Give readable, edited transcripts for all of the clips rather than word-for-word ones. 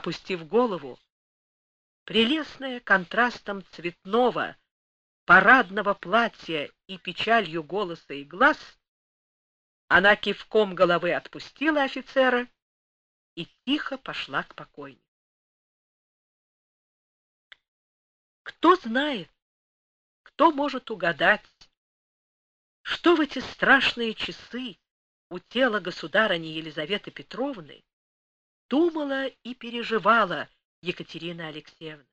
опустив голову, прелестная контрастом цветного парадного платья и печалью голоса и глаз, она кивком головы отпустила офицера и тихо пошла к покойнику. Кто знает, кто может угадать, что в эти страшные часы у тела государыни Елизаветы Петровны думала и переживала Екатерина Алексеевна.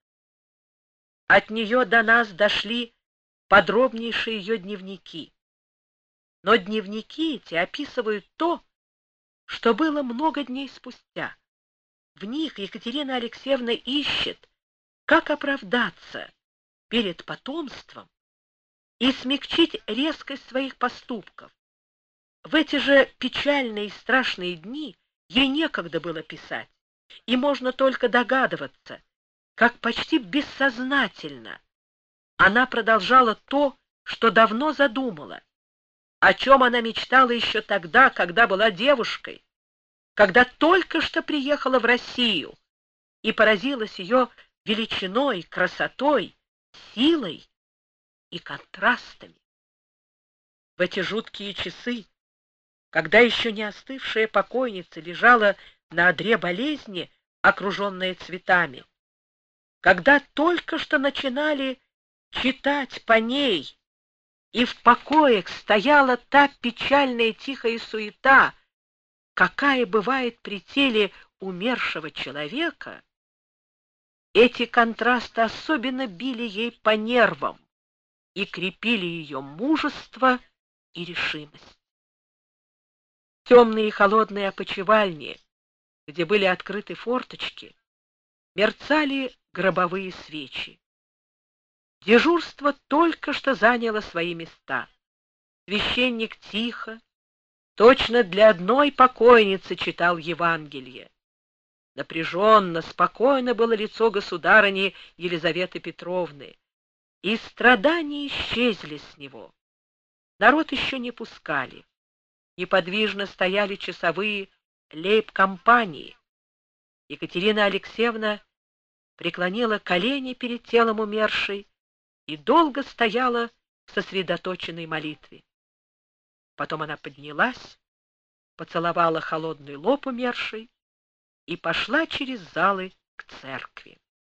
От нее до нас дошли подробнейшие ее дневники. Но дневники эти описывают то, что было много дней спустя. В них Екатерина Алексеевна ищет, как оправдаться перед потомством и смягчить резкость своих поступков. В эти же печальные и страшные дни ей некогда было писать, и можно только догадываться, как почти бессознательно она продолжала то, что давно задумала, о чем она мечтала еще тогда, когда была девушкой, когда только что приехала в Россию и поразилась ее величиной, красотой, силой и контрастами. В эти жуткие часы, когда еще не остывшая покойница лежала на одре болезни, окруженная цветами, когда только что начинали читать по ней, и в покоях стояла та печальная тихая суета, какая бывает при теле умершего человека, эти контрасты особенно били ей по нервам и крепили ее мужество и решимость. Темные и холодные опочивальни, где были открыты форточки, мерцали гробовые свечи. Дежурство только что заняло свои места. Священник тихо, точно для одной покойницы читал Евангелие. Напряженно, спокойно было лицо государыни Елизаветы Петровны, и страдания исчезли с него. Народ еще не пускали. Неподвижно стояли часовые лейб-компании. Екатерина Алексеевна преклонила колени перед телом умершей и долго стояла в сосредоточенной молитве. Потом она поднялась, поцеловала холодный лоб умершей и пошла через залы к церкви.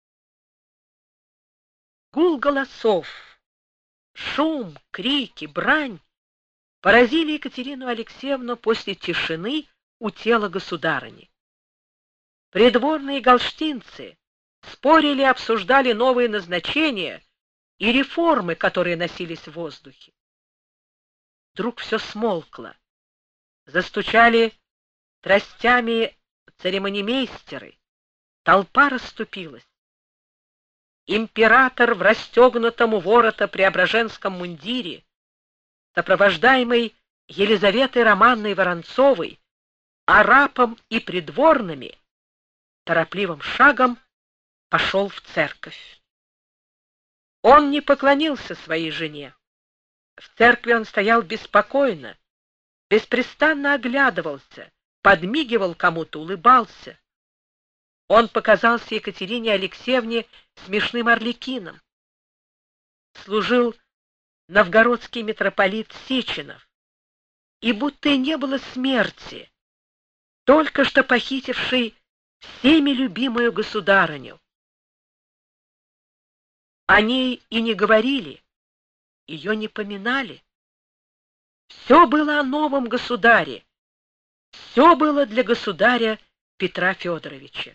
Гул голосов, шум, крики, брань поразили Екатерину Алексеевну после тишины у тела государыни. Придворные галштинцы спорили и обсуждали новые назначения и реформы, которые носились в воздухе. Вдруг все смолкло. Застучали тростями церемонимейстеры. Толпа расступилась. Император в расстегнутом у ворота преображенском мундире, сопровождаемый Елизаветой Романной Воронцовой, арапом и придворными, торопливым шагом пошел в церковь. Он не поклонился своей жене. В церкви он стоял беспокойно, беспрестанно оглядывался, подмигивал кому-то, улыбался. Он показался Екатерине Алексеевне смешным арлекином. Служил новгородский митрополит Сеченов, и будто и не было смерти, только что похитивший всеми любимую государыню. О ней и не говорили, ее не поминали. Все было о новом государе, все было для государя Петра Федоровича.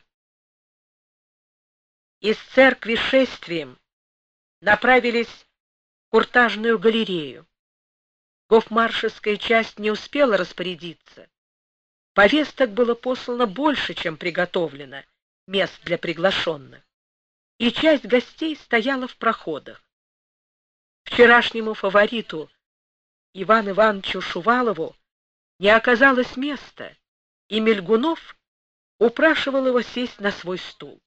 Из церкви шествием направились в Куртажную галерею. Гофмаршевская часть не успела распорядиться. Повесток было послано больше, чем приготовлено мест для приглашенных, и часть гостей стояла в проходах. Вчерашнему фавориту Ивану Ивановичу Шувалову не оказалось места, и Мельгунов упрашивал его сесть на свой стул.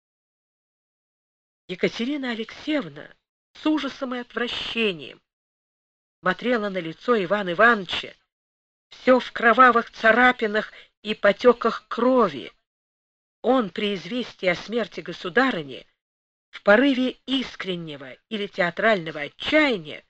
Екатерина Алексеевна с ужасом и отвращением смотрела на лицо Ивана Ивановича, все в кровавых царапинах и потеках крови, Он при известии о смерти государыни в порыве искреннего или театрального отчаяния